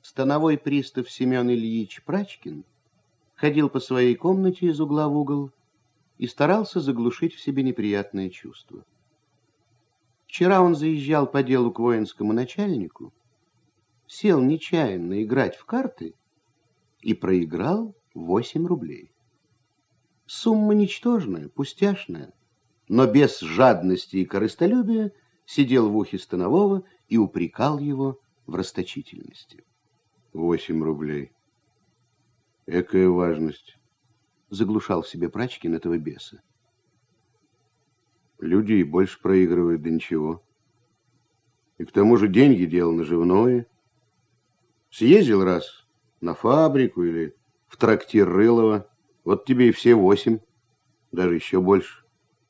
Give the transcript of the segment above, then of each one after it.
становой пристав Семен Ильич Прачкин ходил по своей комнате из угла в угол и старался заглушить в себе неприятное чувство. Вчера он заезжал по делу к воинскому начальнику, сел нечаянно играть в карты и проиграл 8 рублей. Сумма ничтожная, пустяшная, но без жадности и корыстолюбия сидел в ухе станового и упрекал его в расточительности. 8 рублей. Экая важность. Заглушал в себе Прачкин этого беса. Люди и больше проигрывают, да ничего. И к тому же деньги дело наживное. Съездил раз на фабрику или в трактир Рылова, вот тебе и все 8, даже еще больше.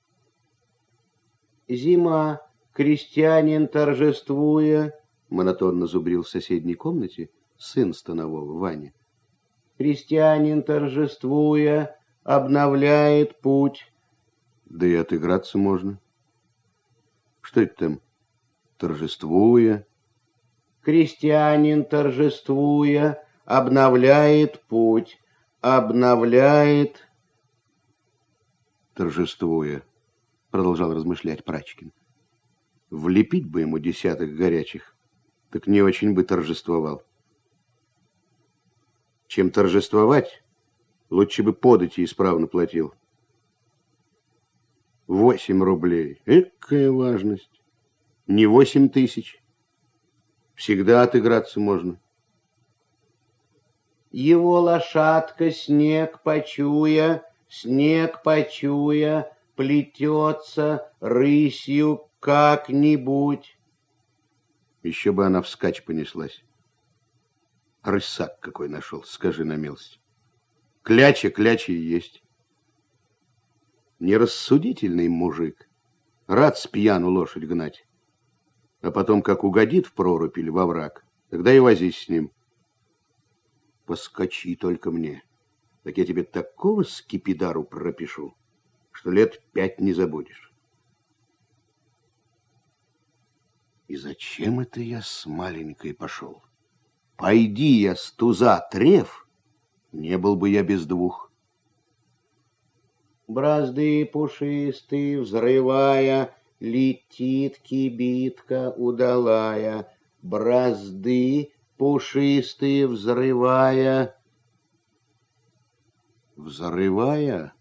Зима, крестьянин, торжествуя, монотонно зубрил в соседней комнате сын станового, Ваня. Крестьянин, торжествуя, обновляет путь. Да и отыграться можно. Что это там? Торжествуя. Крестьянин, торжествуя, обновляет путь. Обновляет. Торжествуя, продолжал размышлять Прачкин. Влепить бы ему 10 горячих, так не очень бы торжествовал. Чем торжествовать, лучше бы подати исправно платил. 8 рублей. Экая важность. Не 8 тысяч. Всегда отыграться можно. Его лошадка, снег почуя, плетется рысью как-нибудь. Еще бы она вскачь понеслась. Рысак какой нашел, скажи на милость. Кляча и есть. Нерассудительный мужик. Рад с пьяну лошадь гнать. А потом, как угодит в прорубь или во враг, тогда и возись с ним. Поскочи только мне. Так я тебе такого скипидару пропишу, что лет 5 не забудешь. И зачем это я с маленькой пошел? Пойди я с туза треф, не был бы я без 2. Бразды пушистые, взрывая, летит кибитка удалая. Бразды пушистые, взрывая. Взрывая?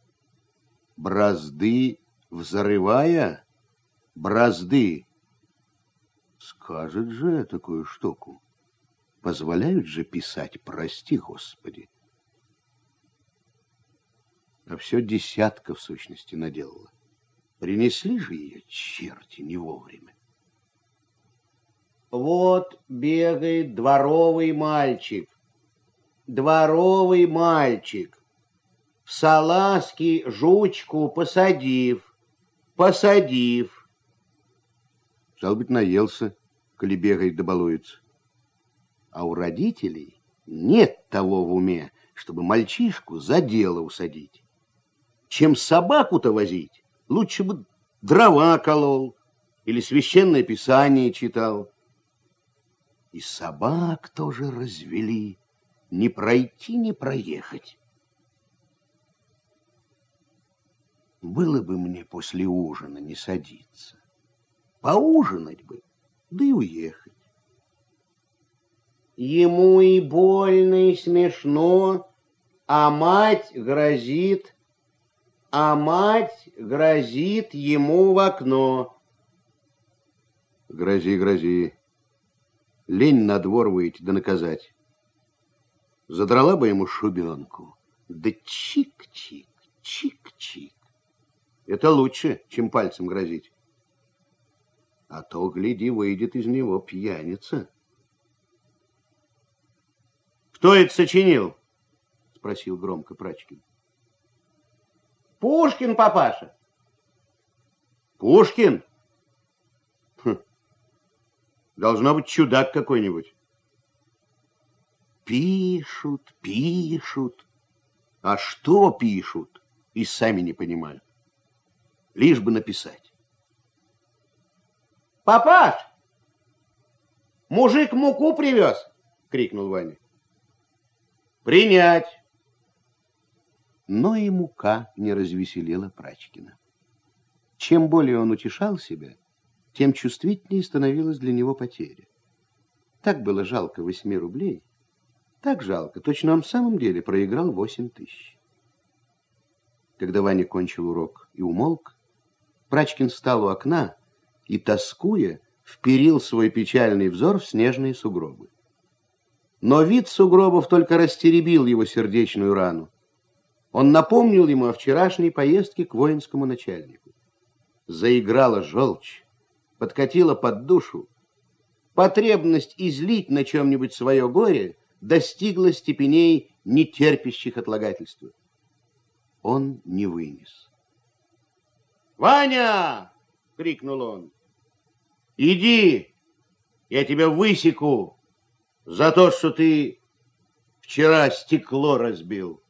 Бразды взрывая? Бразды. Скажет же такую штуку. Позволяют же писать, прости, Господи. А все десятка, в сущности, наделала. Принесли же ее черти не вовремя. Вот бегает дворовый мальчик. Дворовый мальчик. В салазки жучку посадив. Стал быть, наелся, коли бегает да балуется. А у родителей нет того в уме, чтобы мальчишку за дело усадить. Чем собаку-то возить, лучше бы дрова колол или священное писание читал. И собак тоже развели, не пройти, не проехать. Было бы мне после ужина не садиться, поужинать бы, да и уехать. Ему и больно, и смешно, а мать грозит ему в окно. Грози. Лень на двор выйти да наказать. Задрала бы ему шубенку, да чик-чик. Это лучше, чем пальцем грозить. А то, гляди, выйдет из него пьяница. Кто это сочинил? Спросил громко Прачкин. Пушкин, папаша. Пушкин? Должно быть чудак какой-нибудь. Пишут. А что пишут, и сами не понимают. Лишь бы написать. Папаш, мужик муку привез. крикнул Ваня. Принять! Но и мука не развеселила Прачкина. Чем более он утешал себя, тем чувствительнее становилась для него потеря. Так было жалко 8 рублей, так жалко, точно он в самом деле проиграл 8000. Когда Ваня кончил урок и умолк, Прачкин встал у окна и, тоскуя, вперил свой печальный взор в снежные сугробы. Но вид сугробов только растеребил его сердечную рану. Он напомнил ему о вчерашней поездке к воинскому начальнику. Заиграла желчь, подкатила под душу. Потребность излить на чем-нибудь свое горе достигла степеней, не терпящих отлагательства. Он не вынес. «Ваня!» — крикнул он. «Иди, я тебя высеку за то, что ты вчера стекло разбил».